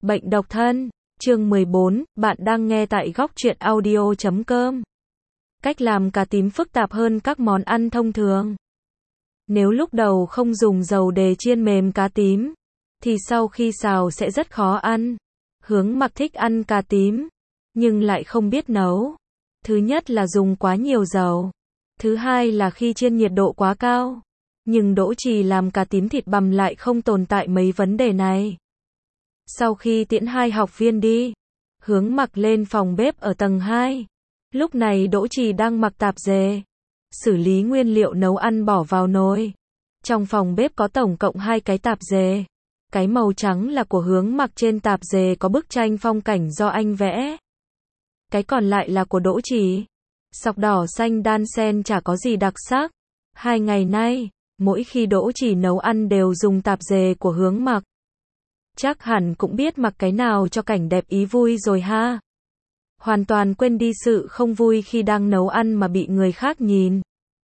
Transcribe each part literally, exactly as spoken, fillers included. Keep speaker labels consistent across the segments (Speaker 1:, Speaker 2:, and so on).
Speaker 1: Bệnh độc thân, chương mười bốn, bạn đang nghe tại góc truyện audio chấm com. Cách làm cà tím phức tạp hơn các món ăn thông thường. Nếu lúc đầu không dùng dầu để chiên mềm cá tím, thì sau khi xào sẽ rất khó ăn. Hướng Mặc thích ăn cà tím, nhưng lại không biết nấu. Thứ nhất là dùng quá nhiều dầu. Thứ hai là khi chiên nhiệt độ quá cao. Nhưng Đỗ Trì làm cà tím thịt bằm lại không tồn tại mấy vấn đề này. Sau khi tiễn hai học viên đi, Hướng Mặc lên phòng bếp ở tầng hai. Lúc này Đỗ Trì đang mặc tạp dề, xử lý nguyên liệu nấu ăn bỏ vào nồi. Trong phòng bếp có tổng cộng hai cái tạp dề. Cái màu trắng là của Hướng Mặc, trên tạp dề có bức tranh phong cảnh do anh vẽ. Cái còn lại là của Đỗ Trì. Sọc đỏ xanh đan xen chả có gì đặc sắc. Hai ngày nay, mỗi khi Đỗ Trì nấu ăn đều dùng tạp dề của Hướng Mặc. Chắc hẳn cũng biết mặc cái nào cho cảnh đẹp ý vui rồi ha. Hoàn toàn quên đi sự không vui khi đang nấu ăn mà bị người khác nhìn.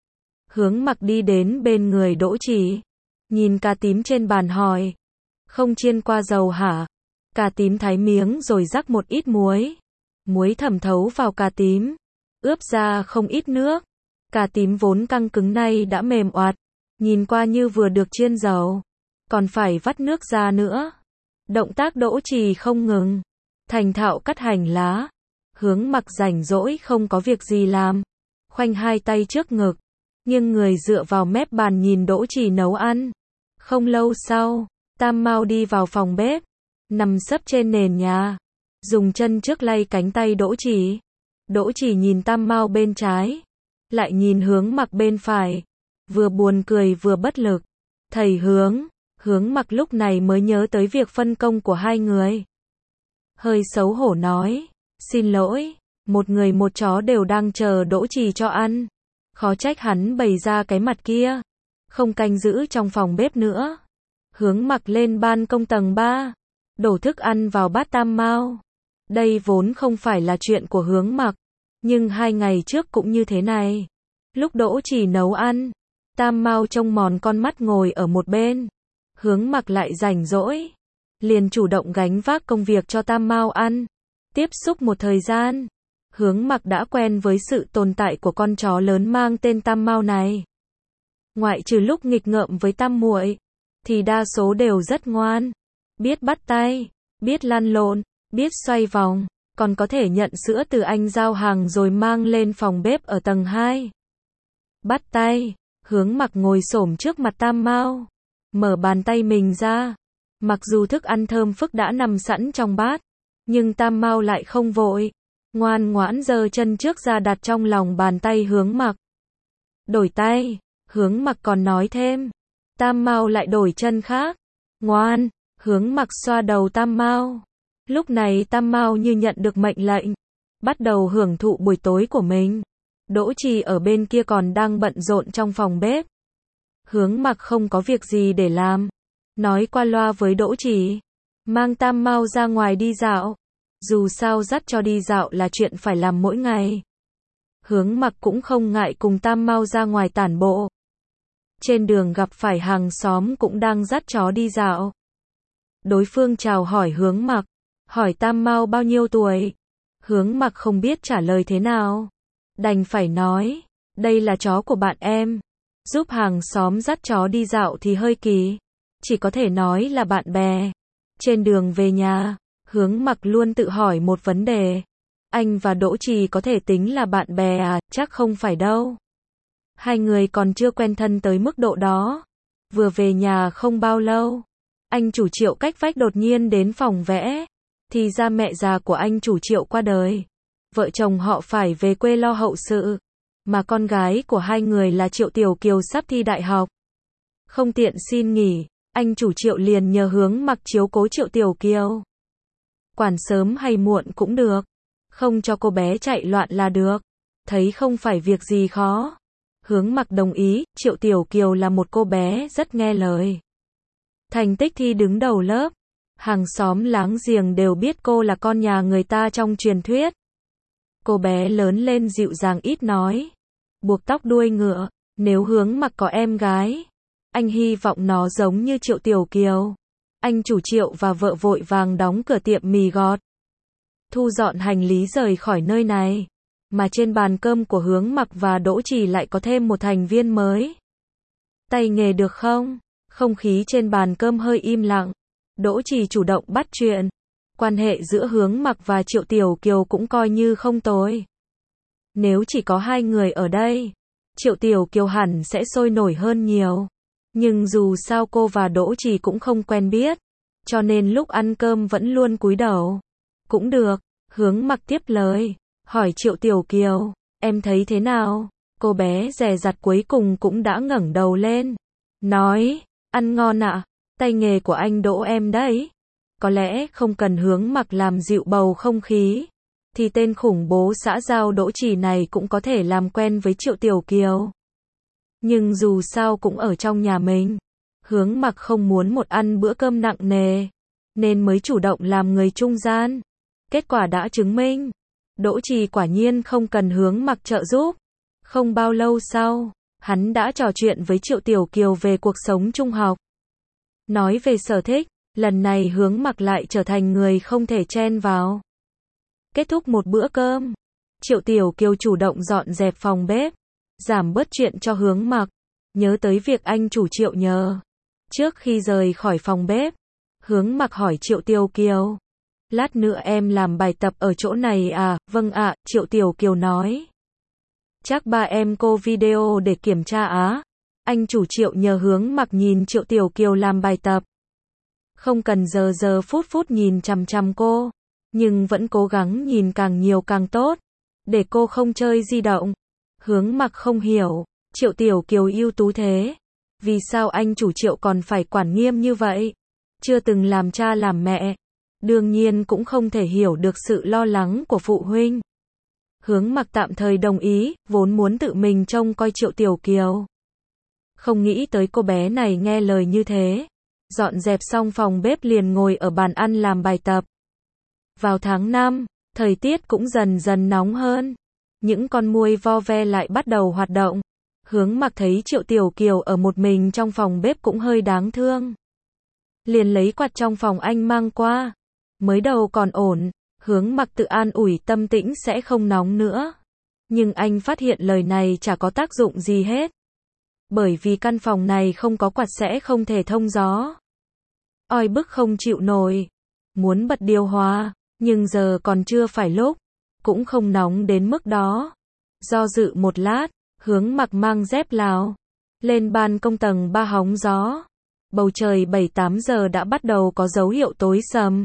Speaker 1: Hướng Mặc đi đến bên người Đỗ Trì, nhìn cà tím trên bàn hỏi: "Không chiên qua dầu hả?" Cà tím thái miếng rồi rắc một ít muối. Muối thẩm thấu vào cà tím, ướp ra không ít nước. Cà tím vốn căng cứng nay đã mềm oạt, nhìn qua như vừa được chiên dầu, còn phải vắt nước ra nữa. Động tác Đỗ Trì không ngừng, thành thạo cắt hành lá. Hướng Mặc rảnh rỗi không có việc gì làm, khoanh hai tay trước ngực, nghiêng người dựa vào mép bàn nhìn Đỗ Trì nấu ăn. Không lâu sau, Tam Mao đi vào phòng bếp, nằm sấp trên nền nhà, dùng chân trước lay cánh tay Đỗ Trì. Đỗ Trì nhìn Tam Mao bên trái, lại nhìn Hướng Mặc bên phải, vừa buồn cười vừa bất lực. "Thầy Hướng." Hướng Mặc lúc này mới nhớ tới việc phân công của hai người. Hơi xấu hổ nói: "Xin lỗi, một người một chó đều đang chờ Đỗ Trì cho ăn. Khó trách hắn bày ra cái mặt kia, không canh giữ trong phòng bếp nữa." Hướng Mặc lên ban công tầng ba, đổ thức ăn vào bát Tam Mao. Đây vốn không phải là chuyện của Hướng Mặc, nhưng hai ngày trước cũng như thế này. Lúc Đỗ Trì nấu ăn, Tam Mao trông mòn con mắt ngồi ở một bên. Hướng Mặc lại rảnh rỗi, liền chủ động gánh vác công việc cho Tam Mao ăn. Tiếp xúc một thời gian, Hướng Mặc đã quen với sự tồn tại của con chó lớn mang tên Tam Mao này. Ngoại trừ lúc nghịch ngợm với Tam muội, thì đa số đều rất ngoan, biết bắt tay, biết lăn lộn, biết xoay vòng, còn có thể nhận sữa từ anh giao hàng rồi mang lên phòng bếp ở tầng hai. Bắt tay, Hướng Mặc ngồi xổm trước mặt Tam Mao, mở bàn tay mình ra. Mặc dù thức ăn thơm phức đã nằm sẵn trong bát, nhưng Tam Mao lại không vội, ngoan ngoãn giơ chân trước ra đặt trong lòng bàn tay Hướng Mặc. "Đổi tay." Hướng Mặc còn nói thêm. Tam Mao lại đổi chân khác. "Ngoan." Hướng Mặc xoa đầu Tam Mao. Lúc này Tam Mao như nhận được mệnh lệnh, bắt đầu hưởng thụ buổi tối của mình. Đỗ Trì ở bên kia còn đang bận rộn trong phòng bếp. Hướng Mặc không có việc gì để làm, nói qua loa với Đỗ Trì, mang Tam Mao ra ngoài đi dạo. Dù sao dắt cho đi dạo là chuyện phải làm mỗi ngày. Hướng Mặc cũng không ngại cùng Tam Mao ra ngoài tản bộ. Trên đường gặp phải hàng xóm cũng đang dắt chó đi dạo. Đối phương chào hỏi Hướng Mặc, hỏi Tam Mao bao nhiêu tuổi. Hướng Mặc không biết trả lời thế nào, đành phải nói: "Đây là chó của bạn em." Giúp hàng xóm dắt chó đi dạo thì hơi kỳ, chỉ có thể nói là bạn bè. Trên đường về nhà, Hướng Mặc luôn tự hỏi một vấn đề: anh và Đỗ Trì có thể tính là bạn bè à? Chắc không phải đâu. Hai người còn chưa quen thân tới mức độ đó. Vừa về nhà không bao lâu, anh chủ Triệu cách vách đột nhiên đến phòng vẽ. Thì ra mẹ già của anh chủ Triệu qua đời, vợ chồng họ phải về quê lo hậu sự. Mà con gái của hai người là Triệu Tiểu Kiều sắp thi đại học. Không tiện xin nghỉ, anh chủ Triệu liền nhờ Hướng Mặc chiếu cố Triệu Tiểu Kiều. Quản sớm hay muộn cũng được, không cho cô bé chạy loạn là được. Thấy không phải việc gì khó, Hướng Mặc đồng ý. Triệu Tiểu Kiều là một cô bé rất nghe lời, thành tích thi đứng đầu lớp. Hàng xóm láng giềng đều biết cô là con nhà người ta trong truyền thuyết. Cô bé lớn lên dịu dàng ít nói, buộc tóc đuôi ngựa. Nếu Hướng Mặc có em gái, anh hy vọng nó giống như Triệu Tiểu Kiều. Anh chủ Triệu và vợ vội vàng đóng cửa tiệm mì gọt, thu dọn hành lý rời khỏi nơi này. Mà trên bàn cơm của Hướng Mặc và Đỗ Trì lại có thêm một thành viên mới. Tay nghề được không? Không khí trên bàn cơm hơi im lặng. Đỗ Trì chủ động bắt chuyện. Quan hệ giữa Hướng Mặc và Triệu Tiểu Kiều cũng coi như không tồi. Nếu chỉ có hai người ở đây, Triệu Tiểu Kiều hẳn sẽ sôi nổi hơn nhiều. Nhưng dù sao cô và Đỗ Trì cũng không quen biết, cho nên lúc ăn cơm vẫn luôn cúi đầu. Cũng được, Hướng Mặc tiếp lời, hỏi Triệu Tiểu Kiều, em thấy thế nào? Cô bé dè dặt cuối cùng cũng đã ngẩng đầu lên. Nói, ăn ngon ạ, tay nghề của anh Đỗ em đấy. Có lẽ không cần Hướng Mặc làm dịu bầu không khí, thì tên khủng bố xã giao Đỗ Trì này cũng có thể làm quen với Triệu Tiểu Kiều. Nhưng dù sao cũng ở trong nhà mình, Hướng Mặc không muốn một ăn bữa cơm nặng nề, nên mới chủ động làm người trung gian. Kết quả đã chứng minh, Đỗ Trì quả nhiên không cần Hướng Mặc trợ giúp. Không bao lâu sau, hắn đã trò chuyện với Triệu Tiểu Kiều về cuộc sống trung học. Nói về sở thích, lần này Hướng Mặc lại trở thành người không thể chen vào. Kết thúc một bữa cơm, Triệu Tiểu Kiều chủ động dọn dẹp phòng bếp, giảm bớt chuyện cho Hướng Mặc, nhớ tới việc anh chủ Triệu nhờ. Trước khi rời khỏi phòng bếp, Hướng Mặc hỏi Triệu Tiểu Kiều, lát nữa em làm bài tập ở chỗ này à? Vâng ạ, Triệu Tiểu Kiều nói. Chắc ba em cô video để kiểm tra á? Anh chủ Triệu nhờ Hướng Mặc nhìn Triệu Tiểu Kiều làm bài tập. Không cần giờ giờ phút phút nhìn chằm chằm cô, nhưng vẫn cố gắng nhìn càng nhiều càng tốt, để cô không chơi di động. Hướng Mặc không hiểu, Triệu Tiểu Kiều ưu tú thế, vì sao anh chủ Triệu còn phải quản nghiêm như vậy? Chưa từng làm cha làm mẹ, đương nhiên cũng không thể hiểu được sự lo lắng của phụ huynh. Hướng Mặc tạm thời đồng ý, vốn muốn tự mình trông coi Triệu Tiểu Kiều. Không nghĩ tới cô bé này nghe lời như thế. Dọn dẹp xong phòng bếp liền ngồi ở bàn ăn làm bài tập. Vào tháng năm, thời tiết cũng dần dần nóng hơn. Những con muỗi vo ve lại bắt đầu hoạt động. Hướng Mặc thấy Triệu Tiểu Kiều ở một mình trong phòng bếp cũng hơi đáng thương. Liền lấy quạt trong phòng anh mang qua. Mới đầu còn ổn, Hướng Mặc tự an ủi tâm tĩnh sẽ không nóng nữa. Nhưng anh phát hiện lời này chả có tác dụng gì hết. Bởi vì căn phòng này không có quạt sẽ không thể thông gió. Oi bức không chịu nổi. Muốn bật điều hòa, nhưng giờ còn chưa phải lúc. Cũng không nóng đến mức đó. Do dự một lát, Hướng Mặc mang dép Lào. Lên ban công tầng ba hóng gió. Bầu trời bảy tám giờ đã bắt đầu có dấu hiệu tối sầm.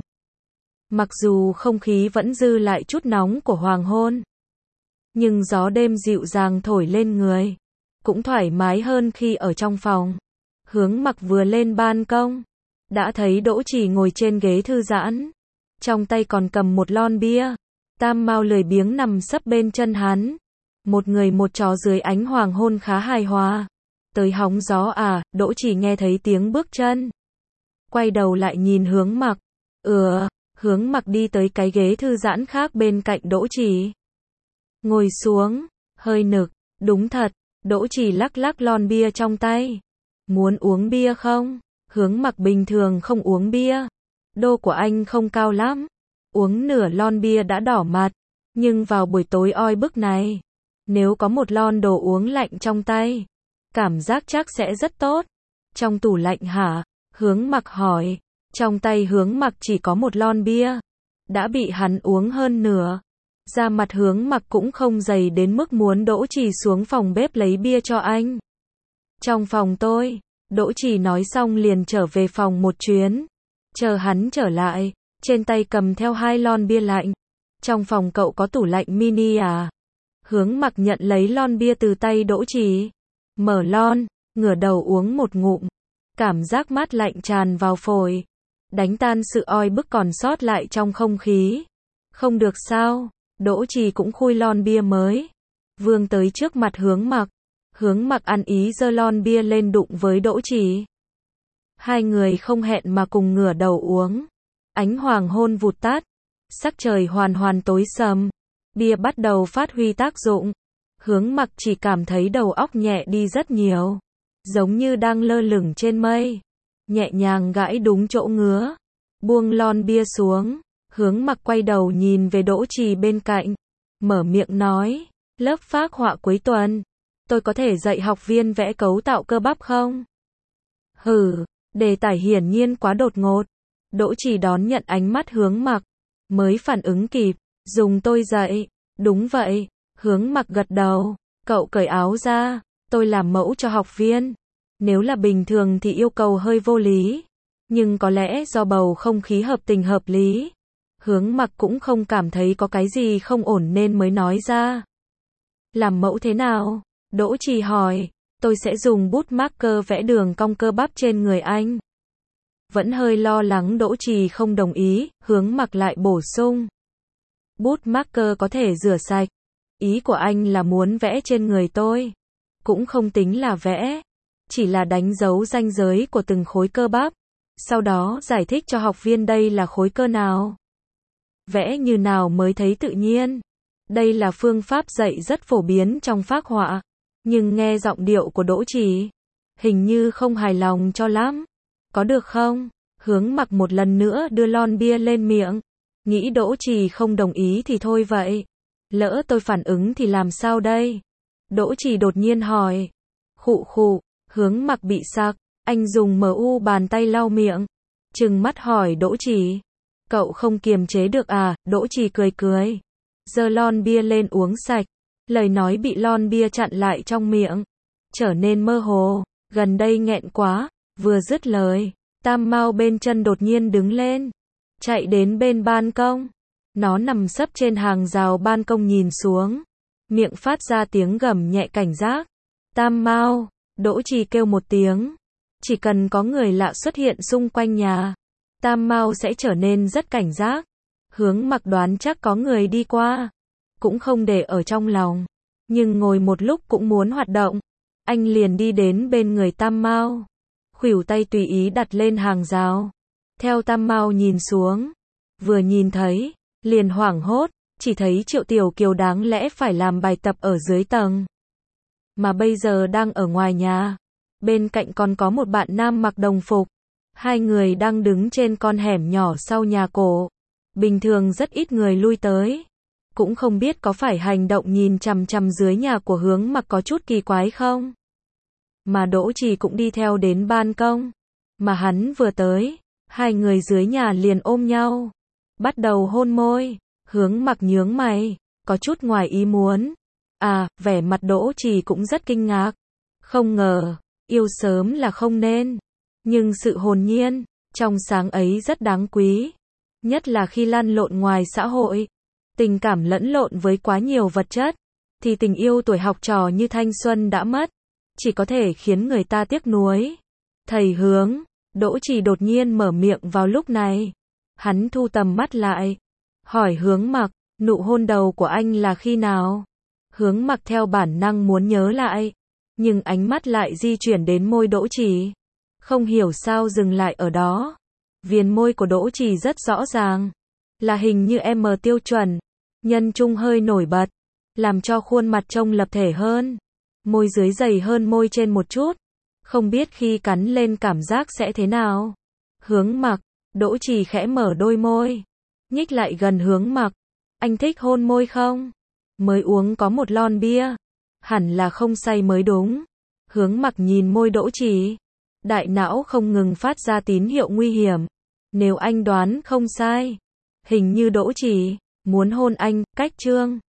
Speaker 1: Mặc dù không khí vẫn dư lại chút nóng của hoàng hôn, nhưng gió đêm dịu dàng thổi lên người, cũng thoải mái hơn khi ở trong phòng. Hướng Mặc vừa lên ban công, đã thấy Đỗ Trì ngồi trên ghế thư giãn, trong tay còn cầm một lon bia. Tam Mao lười biếng nằm sấp bên chân hắn. Một người một chó dưới ánh hoàng hôn khá hài hòa. Tới hóng gió à? Đỗ Trì nghe thấy tiếng bước chân, quay đầu lại nhìn Hướng Mặc. Ừ. Hướng Mặc đi tới cái ghế thư giãn khác bên cạnh Đỗ Trì, ngồi xuống, hơi nực. Đúng thật. Đỗ Trì lắc lắc lon bia trong tay. Muốn uống bia không? Hướng Mặc bình thường không uống bia. Đô của anh không cao lắm. Uống nửa lon bia đã đỏ mặt. Nhưng vào buổi tối oi bức này, nếu có một lon đồ uống lạnh trong tay, cảm giác chắc sẽ rất tốt. Trong tủ lạnh hả? Hướng Mặc hỏi. Trong tay Hướng Mặc chỉ có một lon bia, đã bị hắn uống hơn nửa. Da mặt Hướng Mặc cũng không dày đến mức muốn Đỗ Trì xuống phòng bếp lấy bia cho anh. Trong phòng tôi. Đỗ Trì nói xong liền trở về phòng một chuyến. Chờ hắn trở lại, trên tay cầm theo hai lon bia lạnh. Trong phòng cậu có tủ lạnh mini à? Hướng Mặc nhận lấy lon bia từ tay Đỗ Trì. Mở lon, ngửa đầu uống một ngụm. Cảm giác mát lạnh tràn vào phổi, đánh tan sự oi bức còn sót lại trong không khí. Không được sao? Đỗ Trì cũng khui lon bia mới, vươn tới trước mặt Hướng Mặc. Hướng Mặc ăn ý giơ lon bia lên đụng với Đỗ Trì. Hai người không hẹn mà cùng ngửa đầu uống. Ánh hoàng hôn vụt tắt, sắc trời hoàn hoàn tối sầm. Bia bắt đầu phát huy tác dụng. Hướng Mặc chỉ cảm thấy đầu óc nhẹ đi rất nhiều, giống như đang lơ lửng trên mây. nhẹ nhàng gãi đúng chỗ ngứa, buông lon bia xuống, Hướng Mặc quay đầu nhìn về Đỗ Trì bên cạnh, mở miệng nói, lớp phác họa cuối tuần, tôi có thể dạy học viên vẽ cấu tạo cơ bắp không? Hừ, đề tài hiển nhiên quá đột ngột. Đỗ Trì đón nhận ánh mắt Hướng Mặc, mới phản ứng kịp, dùng tôi dạy, đúng vậy, Hướng Mặc gật đầu, cậu cởi áo ra, tôi làm mẫu cho học viên. Nếu là bình thường thì yêu cầu hơi vô lý, nhưng có lẽ do bầu không khí hợp tình hợp lý, Hướng Mặc cũng không cảm thấy có cái gì không ổn nên mới nói ra. Làm mẫu thế nào? Đỗ Trì hỏi, tôi sẽ dùng bút marker vẽ đường cong cơ bắp trên người anh. Vẫn hơi lo lắng Đỗ Trì không đồng ý, Hướng Mặc lại bổ sung. Bút marker có thể rửa sạch. Ý của anh là muốn vẽ trên người tôi. Cũng không tính là vẽ, chỉ là đánh dấu ranh giới của từng khối cơ bắp. Sau đó giải thích cho học viên đây là khối cơ nào. Vẽ như nào mới thấy tự nhiên. Đây là phương pháp dạy rất phổ biến trong phác họa. Nhưng nghe giọng điệu của Đỗ Trì, hình như không hài lòng cho lắm. Có được không? Hướng Mặc một lần nữa đưa lon bia lên miệng. Nghĩ Đỗ Trì không đồng ý thì thôi vậy. Lỡ tôi phản ứng thì làm sao đây? Đỗ Trì đột nhiên hỏi. Khụ khụ, Hướng Mặc bị sặc, anh dùng mu bàn tay lau miệng. Trừng mắt hỏi Đỗ Trì. Cậu không kiềm chế được à? Đỗ Trì cười cười. Giơ lon bia lên uống sạch. Lời nói bị lon bia chặn lại trong miệng. Trở nên mơ hồ. Gần đây nghẹn quá. Vừa dứt lời, Tam Mao bên chân đột nhiên đứng lên. Chạy đến bên ban công. Nó nằm sấp trên hàng rào ban công nhìn xuống. Miệng phát ra tiếng gầm nhẹ cảnh giác. Tam Mao, Đỗ Trì kêu một tiếng. Chỉ cần có người lạ xuất hiện xung quanh nhà, Tam Mao sẽ trở nên rất cảnh giác. Hướng Mặc đoán chắc có người đi qua. Cũng không để ở trong lòng. Nhưng ngồi một lúc cũng muốn hoạt động. Anh liền đi đến bên người Tam Mao. Khuỷu tay tùy ý đặt lên hàng rào. Theo Tam Mao nhìn xuống. Vừa nhìn thấy, liền hoảng hốt. Chỉ thấy Triệu Tiểu Kiều đáng lẽ phải làm bài tập ở dưới tầng. Mà bây giờ đang ở ngoài nhà. Bên cạnh còn có một bạn nam mặc đồng phục. Hai người đang đứng trên con hẻm nhỏ sau nhà cổ. Bình thường rất ít người lui tới. Cũng không biết có phải hành động nhìn chằm chằm dưới nhà của Hướng Mặc có chút kỳ quái không? Mà Đỗ Trì cũng đi theo đến ban công. Mà hắn vừa tới, hai người dưới nhà liền ôm nhau. Bắt đầu hôn môi. Hướng Mặc nhướng mày, có chút ngoài ý muốn. À, vẻ mặt Đỗ Trì cũng rất kinh ngạc. Không ngờ, yêu sớm là không nên. Nhưng sự hồn nhiên, trong sáng ấy rất đáng quý. Nhất là khi lăn lộn ngoài xã hội. Tình cảm lẫn lộn với quá nhiều vật chất. Thì tình yêu tuổi học trò như thanh xuân đã mất. Chỉ có thể khiến người ta tiếc nuối. Thầy Hướng, Đỗ Trì đột nhiên mở miệng vào lúc này. Hắn thu tầm mắt lại. Hỏi Hướng Mặc, nụ hôn đầu của anh là khi nào? Hướng Mặc theo bản năng muốn nhớ lại. Nhưng ánh mắt lại di chuyển đến môi Đỗ Trì. Không hiểu sao dừng lại ở đó. Viền môi của Đỗ Trì rất rõ ràng. Là hình như M tiêu chuẩn. Nhân trung hơi nổi bật. Làm cho khuôn mặt trông lập thể hơn. Môi dưới dày hơn môi trên một chút. Không biết khi cắn lên cảm giác sẽ thế nào. Hướng Mặc, Đỗ Trì khẽ mở đôi môi. Nhích lại gần Hướng Mặc. Anh thích hôn môi không? Mới uống có một lon bia. Hẳn là không say mới đúng. Hướng Mặc nhìn môi Đỗ Trì. Đại não không ngừng phát ra tín hiệu nguy hiểm. Nếu anh đoán không sai, hình như Đỗ Trì muốn hôn anh, cách chương.